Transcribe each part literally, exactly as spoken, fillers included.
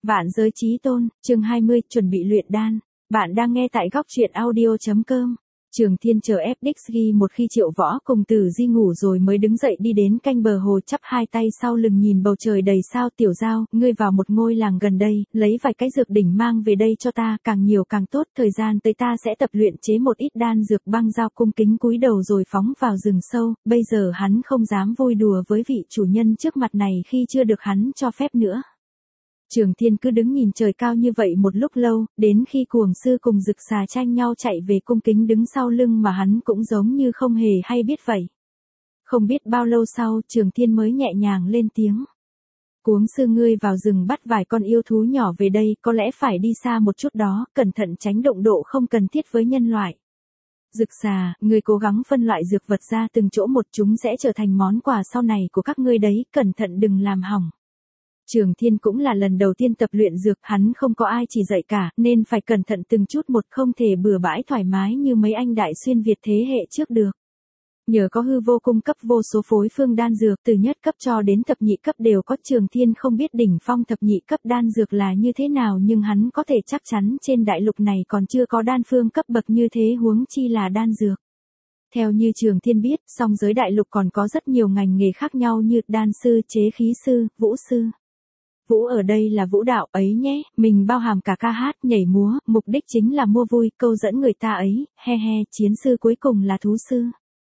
Vạn giới chí tôn, chương hai mươi, chuẩn bị luyện đan. Bạn đang nghe tại góc truyện audio.com. Trường Thiên chờ ép đê ích ghi một khi Triệu Võ cùng Tử Di ngủ rồi mới đứng dậy đi đến canh bờ hồ, chắp hai tay sau lưng nhìn bầu trời đầy sao. Tiểu Giao, ngươi vào một ngôi làng gần đây, lấy vài cái dược đỉnh mang về đây cho ta, càng nhiều càng tốt, thời gian tới ta sẽ tập luyện chế một ít đan dược. Băng Giao cung kính cúi đầu rồi phóng vào rừng sâu, bây giờ hắn không dám vui đùa với vị chủ nhân trước mặt này khi chưa được hắn cho phép nữa. Trường Thiên cứ đứng nhìn trời cao như vậy một lúc lâu, đến khi Cuồng Sư cùng Dực Xà tranh nhau chạy về cung kính đứng sau lưng mà hắn cũng giống như không hề hay biết vậy. Không biết bao lâu sau, Trường Thiên mới nhẹ nhàng lên tiếng. Cuồng Sư, ngươi vào rừng bắt vài con yêu thú nhỏ về đây, có lẽ phải đi xa một chút đó, cẩn thận tránh động độ không cần thiết với nhân loại. Dực Xà, ngươi cố gắng phân loại dược vật ra từng chỗ một, chúng sẽ trở thành món quà sau này của các ngươi đấy, cẩn thận đừng làm hỏng. Trường Thiên cũng là lần đầu tiên tập luyện dược, hắn không có ai chỉ dạy cả, nên phải cẩn thận từng chút một, không thể bừa bãi thoải mái như mấy anh đại xuyên Việt thế hệ trước được. Nhờ có Hư Vô cung cấp vô số phối phương đan dược, từ nhất cấp cho đến thập nhị cấp đều có. Trường Thiên không biết đỉnh phong thập nhị cấp đan dược là như thế nào, nhưng hắn có thể chắc chắn trên đại lục này còn chưa có đan phương cấp bậc như thế, huống chi là đan dược. Theo như Trường Thiên biết, song giới đại lục còn có rất nhiều ngành nghề khác nhau như đan sư, chế khí sư, vũ sư. Vũ ở đây là vũ đạo ấy nhé, mình bao hàm cả ca hát, nhảy múa, mục đích chính là mua vui, câu dẫn người ta ấy, he he. Chiến sư cuối cùng là thú sư.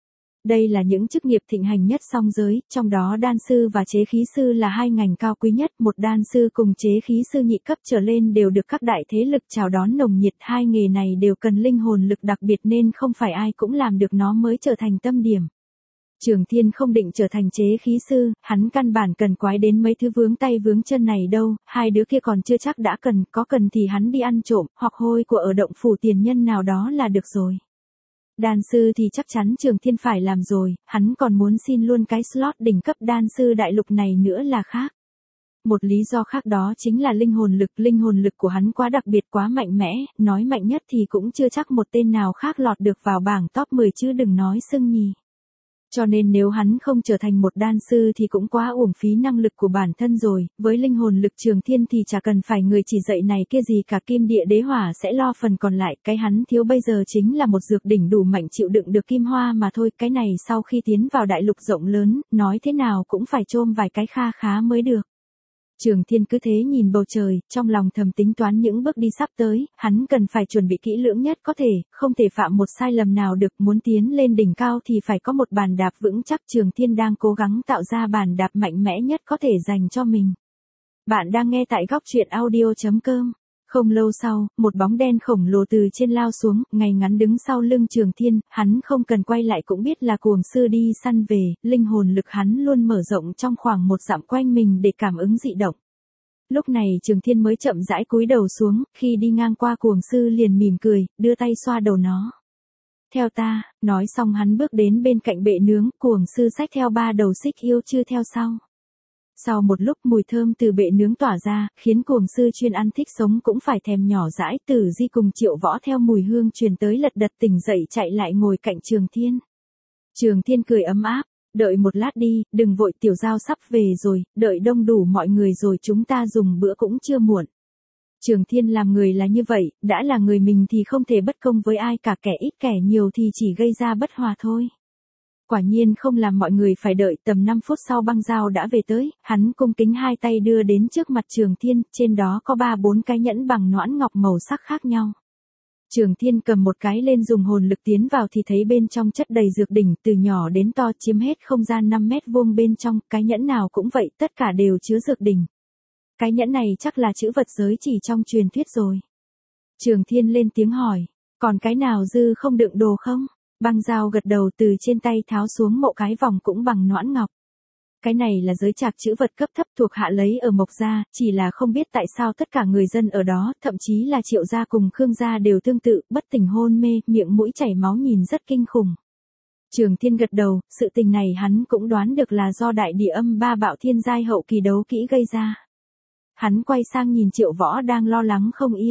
Đây là những chức nghiệp thịnh hành nhất song giới, trong đó đan sư và chế khí sư là hai ngành cao quý nhất. Một đan sư cùng chế khí sư nhị cấp trở lên đều được các đại thế lực chào đón nồng nhiệt. Hai nghề này đều cần linh hồn lực đặc biệt nên không phải ai cũng làm được nó mới trở thành tâm điểm. Trường Thiên không định trở thành chế khí sư, hắn căn bản cần quái đến mấy thứ vướng tay vướng chân này đâu, hai đứa kia còn chưa chắc đã cần, có cần thì hắn đi ăn trộm, hoặc hôi của ở động phủ tiền nhân nào đó là được rồi. Đan sư thì chắc chắn Trường Thiên phải làm rồi, hắn còn muốn xin luôn cái slot đỉnh cấp đan sư đại lục này nữa là khác. Một lý do khác đó chính là linh hồn lực, linh hồn lực của hắn quá đặc biệt, quá mạnh mẽ, nói mạnh nhất thì cũng chưa chắc một tên nào khác lọt được vào bảng top mười chứ đừng nói xưng nhì. Cho nên nếu hắn không trở thành một đan sư thì cũng quá uổng phí năng lực của bản thân rồi, với linh hồn lực Trường Thiên thì chả cần phải người chỉ dạy này kia gì cả, Kim Địa Đế Hỏa sẽ lo phần còn lại, cái hắn thiếu bây giờ chính là một dược đỉnh đủ mạnh chịu đựng được kim hoa mà thôi, cái này sau khi tiến vào đại lục rộng lớn, nói thế nào cũng phải chôm vài cái kha khá mới được. Trường Thiên cứ thế nhìn bầu trời, trong lòng thầm tính toán những bước đi sắp tới, hắn cần phải chuẩn bị kỹ lưỡng nhất có thể, không thể phạm một sai lầm nào được, muốn tiến lên đỉnh cao thì phải có một bàn đạp vững chắc. Trường Thiên đang cố gắng tạo ra bàn đạp mạnh mẽ nhất có thể dành cho mình. Bạn đang nghe tại góc truyện audio.com. Không lâu sau, một bóng đen khổng lồ từ trên lao xuống, ngay ngắn đứng sau lưng Trường Thiên, hắn không cần quay lại cũng biết là Cuồng Sư đi săn về, linh hồn lực hắn luôn mở rộng trong khoảng một dặm quanh mình để cảm ứng dị động. Lúc này Trường Thiên mới chậm rãi cúi đầu xuống, khi đi ngang qua Cuồng Sư liền mỉm cười, đưa tay xoa đầu nó. Theo ta, nói xong hắn bước đến bên cạnh bệ nướng, Cuồng Sư xách theo ba đầu xích yêu chưa theo sau. Sau một lúc mùi thơm từ bệ nướng tỏa ra, khiến Cuồng Sư chuyên ăn thích sống cũng phải thèm nhỏ dãi. Tử Di cùng Triệu Võ theo mùi hương truyền tới lật đật tỉnh dậy chạy lại ngồi cạnh Trường Thiên. Trường Thiên cười ấm áp, đợi một lát đi, đừng vội, Tiểu Giao sắp về rồi, đợi đông đủ mọi người rồi chúng ta dùng bữa cũng chưa muộn. Trường Thiên làm người là như vậy, đã là người mình thì không thể bất công với ai cả, kẻ ít kẻ nhiều thì chỉ gây ra bất hòa thôi. Quả nhiên không làm mọi người phải đợi, tầm năm phút sau Băng Giao đã về tới, hắn cung kính hai tay đưa đến trước mặt Trường Thiên, trên đó có ba bốn cái nhẫn bằng noãn ngọc màu sắc khác nhau. Trường Thiên cầm một cái lên dùng hồn lực tiến vào thì thấy bên trong chất đầy dược đỉnh, từ nhỏ đến to chiếm hết không gian năm mét vuông bên trong, cái nhẫn nào cũng vậy, tất cả đều chứa dược đỉnh. Cái nhẫn này chắc là chữ vật giới chỉ trong truyền thuyết rồi. Trường Thiên lên tiếng hỏi, còn cái nào dư không đựng đồ không? Băng Giao gật đầu, từ trên tay tháo xuống một cái vòng cũng bằng noãn ngọc. Cái này là giới trạc chữ vật cấp thấp thuộc hạ lấy ở Mộc Gia, chỉ là không biết tại sao tất cả người dân ở đó, thậm chí là Triệu Gia cùng Khương Gia đều tương tự, bất tỉnh hôn mê, miệng mũi chảy máu nhìn rất kinh khủng. Trường Thiên gật đầu, sự tình này hắn cũng đoán được là do đại địa âm ba bạo thiên giai hậu kỳ đấu kỹ gây ra. Hắn quay sang nhìn Triệu Võ đang lo lắng không yên.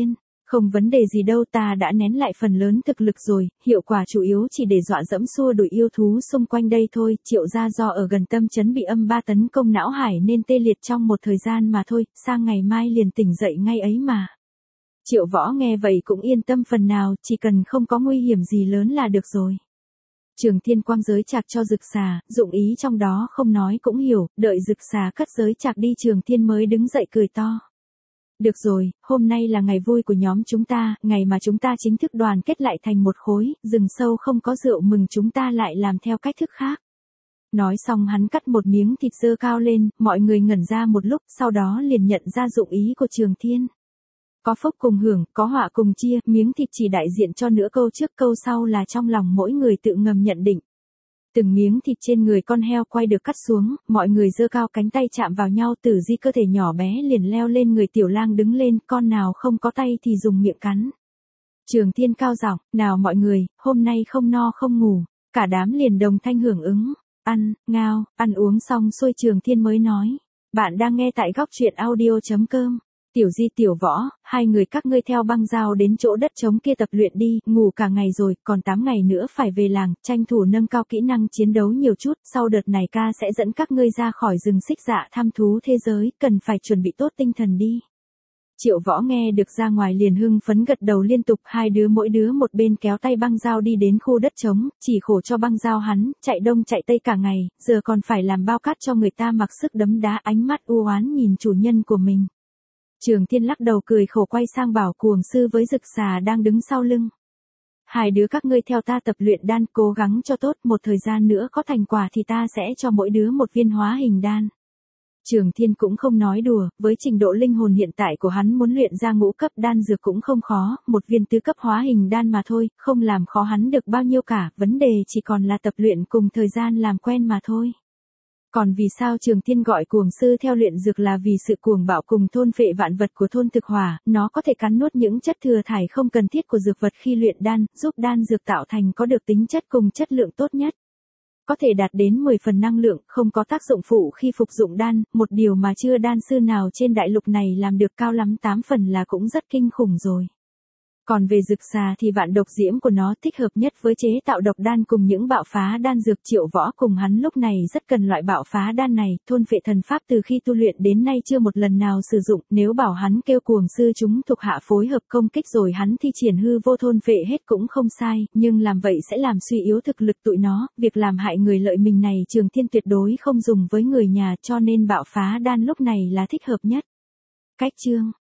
Không vấn đề gì đâu, ta đã nén lại phần lớn thực lực rồi, hiệu quả chủ yếu chỉ để dọa dẫm xua đuổi yêu thú xung quanh đây thôi. Triệu gia do ở gần tâm trấn bị âm ba tấn công não hải nên tê liệt trong một thời gian mà thôi, sang ngày mai liền tỉnh dậy ngay ấy mà. Triệu Võ nghe vậy cũng yên tâm phần nào, chỉ cần không có nguy hiểm gì lớn là được rồi. Trường Thiên quang giới chạc cho Dực Xà, dụng ý trong đó không nói cũng hiểu, đợi Dực Xà cất giới chạc đi Trường Thiên mới đứng dậy cười to. Được rồi, hôm nay là ngày vui của nhóm chúng ta, ngày mà chúng ta chính thức đoàn kết lại thành một khối, rừng sâu không có rượu mừng chúng ta lại làm theo cách thức khác. Nói xong hắn cắt một miếng thịt dơ cao lên, mọi người ngẩn ra một lúc, sau đó liền nhận ra dụng ý của Trường Thiên. Có phúc cùng hưởng, có họa cùng chia, miếng thịt chỉ đại diện cho nửa câu trước câu sau là trong lòng mỗi người tự ngầm nhận định. Từng miếng thịt trên người con heo quay được cắt xuống, mọi người giơ cao cánh tay chạm vào nhau, Tử Di cơ thể nhỏ bé liền leo lên người Tiểu Lang đứng lên, con nào không có tay thì dùng miệng cắn. Trường Thiên cao giọng, nào mọi người, hôm nay không no không ngủ, cả đám liền đồng thanh hưởng ứng, ăn, ngao, ăn uống xong xuôi Trường Thiên mới nói, bạn đang nghe tại góc truyện audio chấm com. Tiểu Di Tiểu Võ, hai người các ngươi theo băng giao đến chỗ đất trống kia tập luyện đi, ngủ cả ngày rồi, còn tám ngày nữa phải về làng, tranh thủ nâng cao kỹ năng chiến đấu nhiều chút, sau đợt này ca sẽ dẫn các ngươi ra khỏi rừng xích dạ thăm thú thế giới, cần phải chuẩn bị tốt tinh thần đi. Triệu Võ nghe được ra ngoài liền hưng phấn gật đầu liên tục, hai đứa mỗi đứa một bên kéo tay băng giao đi đến khu đất trống, chỉ khổ cho băng giao hắn, chạy đông chạy tây cả ngày, giờ còn phải làm bao cát cho người ta mặc sức đấm đá, ánh mắt u oán nhìn chủ nhân của mình. Trường Thiên lắc đầu cười khổ quay sang bảo Cuồng Sư với Dực Xà đang đứng sau lưng. Hai đứa các ngươi theo ta tập luyện đan, cố gắng cho tốt, một thời gian nữa có thành quả thì ta sẽ cho mỗi đứa một viên hóa hình đan. Trường Thiên cũng không nói đùa, với trình độ linh hồn hiện tại của hắn muốn luyện ra ngũ cấp đan dược cũng không khó, một viên tứ cấp hóa hình đan mà thôi, không làm khó hắn được bao nhiêu cả, vấn đề chỉ còn là tập luyện cùng thời gian làm quen mà thôi. Còn vì sao Trường Thiên gọi Cuồng Sư theo luyện dược là vì sự cuồng bạo cùng thôn phệ vạn vật của thôn thực hỏa, nó có thể cắn nuốt những chất thừa thải không cần thiết của dược vật khi luyện đan, giúp đan dược tạo thành có được tính chất cùng chất lượng tốt nhất. Có thể đạt đến mười phần năng lượng, không có tác dụng phụ khi phục dụng đan, một điều mà chưa đan sư nào trên đại lục này làm được, cao lắm tám phần là cũng rất kinh khủng rồi. Còn về Dực Xà thì vạn độc diễm của nó thích hợp nhất với chế tạo độc đan cùng những bạo phá đan dược. Triệu Võ cùng hắn lúc này rất cần loại bạo phá đan này, thôn phệ thần pháp từ khi tu luyện đến nay chưa một lần nào sử dụng, nếu bảo hắn kêu Cuồng Sư chúng thuộc hạ phối hợp công kích rồi hắn thi triển hư vô thôn phệ hết cũng không sai, nhưng làm vậy sẽ làm suy yếu thực lực tụi nó, việc làm hại người lợi mình này Trường Thiên tuyệt đối không dùng với người nhà, cho nên bạo phá đan lúc này là thích hợp nhất. Cách chương